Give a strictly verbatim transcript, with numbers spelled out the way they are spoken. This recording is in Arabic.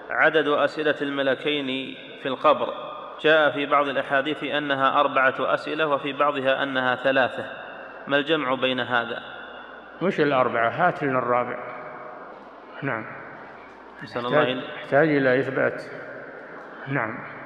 عدد أسئلة الملكين في القبر جاء في بعض الأحاديث أنها أربعة أسئلة وفي بعضها أنها ثلاثة، ما الجمع بين هذا؟ مش الأربعة، هات لنا الرابع. نعم، نسأل الله يحتاج إلى إثبات. نعم.